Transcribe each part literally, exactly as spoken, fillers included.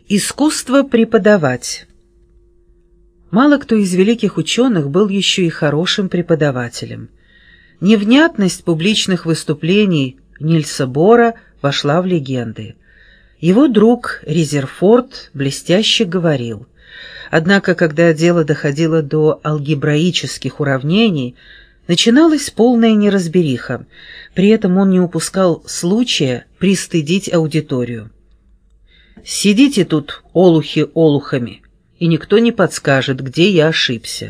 Искусство преподавать. Мало кто из великих ученых был еще и хорошим преподавателем. Невнятность публичных выступлений Нильса Бора вошла в легенды. Его друг Резерфорд блестяще говорил. Однако, когда дело доходило до алгебраических уравнений, начиналась полная неразбериха. При этом он не упускал случая пристыдить аудиторию. «Сидите тут, олухи олухами, и никто не подскажет, где я ошибся».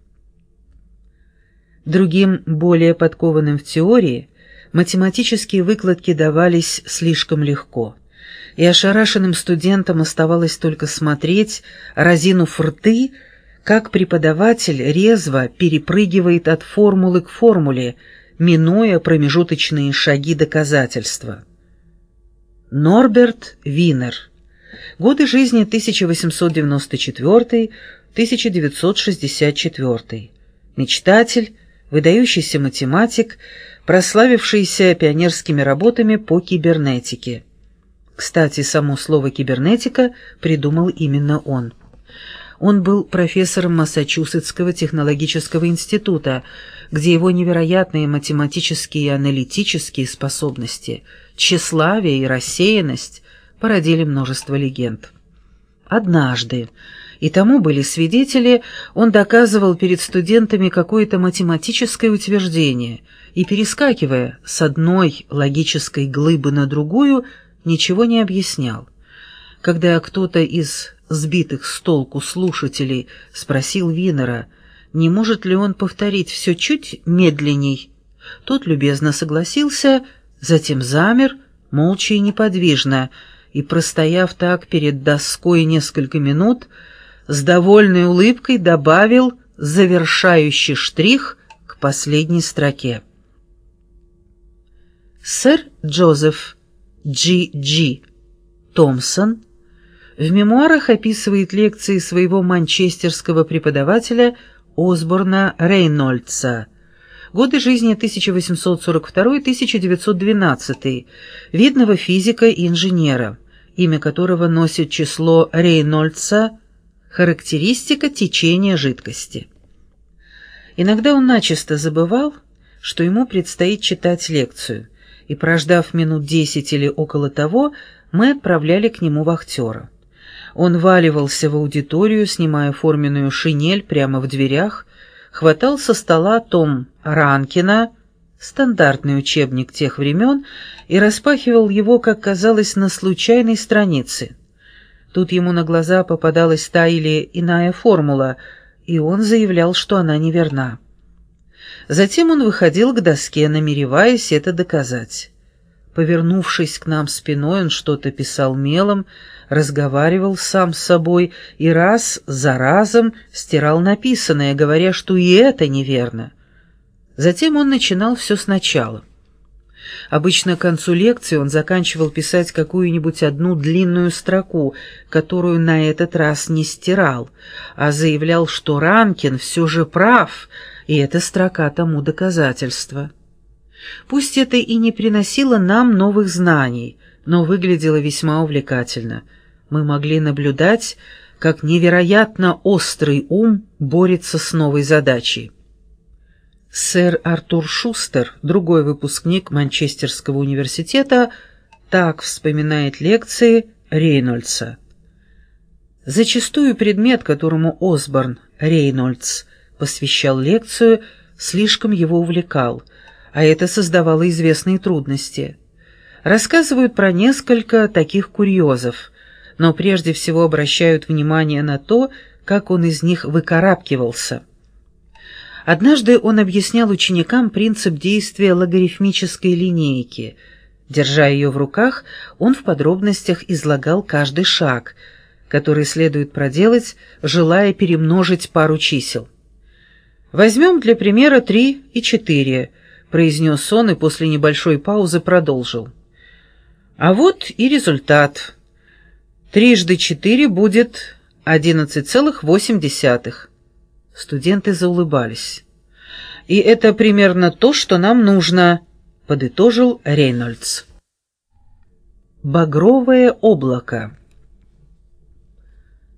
Другим, более подкованным в теории, математические выкладки давались слишком легко, и ошарашенным студентам оставалось только смотреть, разинув рты, как преподаватель резво перепрыгивает от формулы к формуле, минуя промежуточные шаги доказательства. Норберт Винер. Годы жизни тысяча восемьсот девяносто четвёртый — тысяча девятьсот шестьдесят четвёртый. Мечтатель, выдающийся математик, прославившийся пионерскими работами по кибернетике. Кстати, само слово «кибернетика» придумал именно он. Он был профессором Массачусетского технологического института, где его невероятные математические и аналитические способности, тщеславие и рассеянность породили множество легенд. Однажды, и тому были свидетели, он доказывал перед студентами какое-то математическое утверждение и, перескакивая с одной логической глыбы на другую, ничего не объяснял. Когда кто-то из сбитых с толку слушателей спросил Винера, не может ли он повторить все чуть медленней, тот любезно согласился, затем замер, молча и неподвижно, и, простояв так перед доской несколько минут, с довольной улыбкой добавил завершающий штрих к последней строке. Сэр Джозеф Джи Джи Томпсон в мемуарах описывает лекции своего манчестерского преподавателя Осборна Рейнольдса. Годы жизни тысяча восемьсот сорок второй — тысяча девятьсот двенадцатый, видного физика и инженера, имя которого носит число Рейнольдса, характеристика течения жидкости. Иногда он начисто забывал, что ему предстоит читать лекцию, и, прождав минут десять или около того, мы отправляли к нему вахтера. Он валивался в аудиторию, снимая форменную шинель прямо в дверях, хватал со стола том Ранкина, стандартный учебник тех времен, и распахивал его, как казалось, на случайной странице. Тут ему на глаза попадалась та или иная формула, и он заявлял, что она неверна. Затем он выходил к доске, намереваясь это доказать. Повернувшись к нам спиной, он что-то писал мелом, разговаривал сам с собой и раз за разом стирал написанное, говоря, что и это неверно. Затем он начинал все сначала. Обычно к концу лекции он заканчивал писать какую-нибудь одну длинную строку, которую на этот раз не стирал, а заявлял, что Ранкин все же прав, и эта строка тому доказательство. Пусть это и не приносило нам новых знаний, но выглядело весьма увлекательно. Мы могли наблюдать, как невероятно острый ум борется с новой задачей. Сэр Артур Шустер, другой выпускник Манчестерского университета, так вспоминает лекции Рейнольдса. Зачастую предмет, которому Осборн Рейнольдс посвящал лекцию, слишком его увлекал, а это создавало известные трудности. Рассказывают про несколько таких курьезов, но прежде всего обращают внимание на то, как он из них выкарабкивался. Однажды он объяснял ученикам принцип действия логарифмической линейки. Держа ее в руках, он в подробностях излагал каждый шаг, который следует проделать, желая перемножить пару чисел. «Возьмем для примера три и четыре», — произнес он и после небольшой паузы продолжил. «А вот и результат. Трижды четыре будет одиннадцать целых восемь десятых». Студенты заулыбались. «И это примерно то, что нам нужно», — подытожил Рейнольдс. Багровое облако.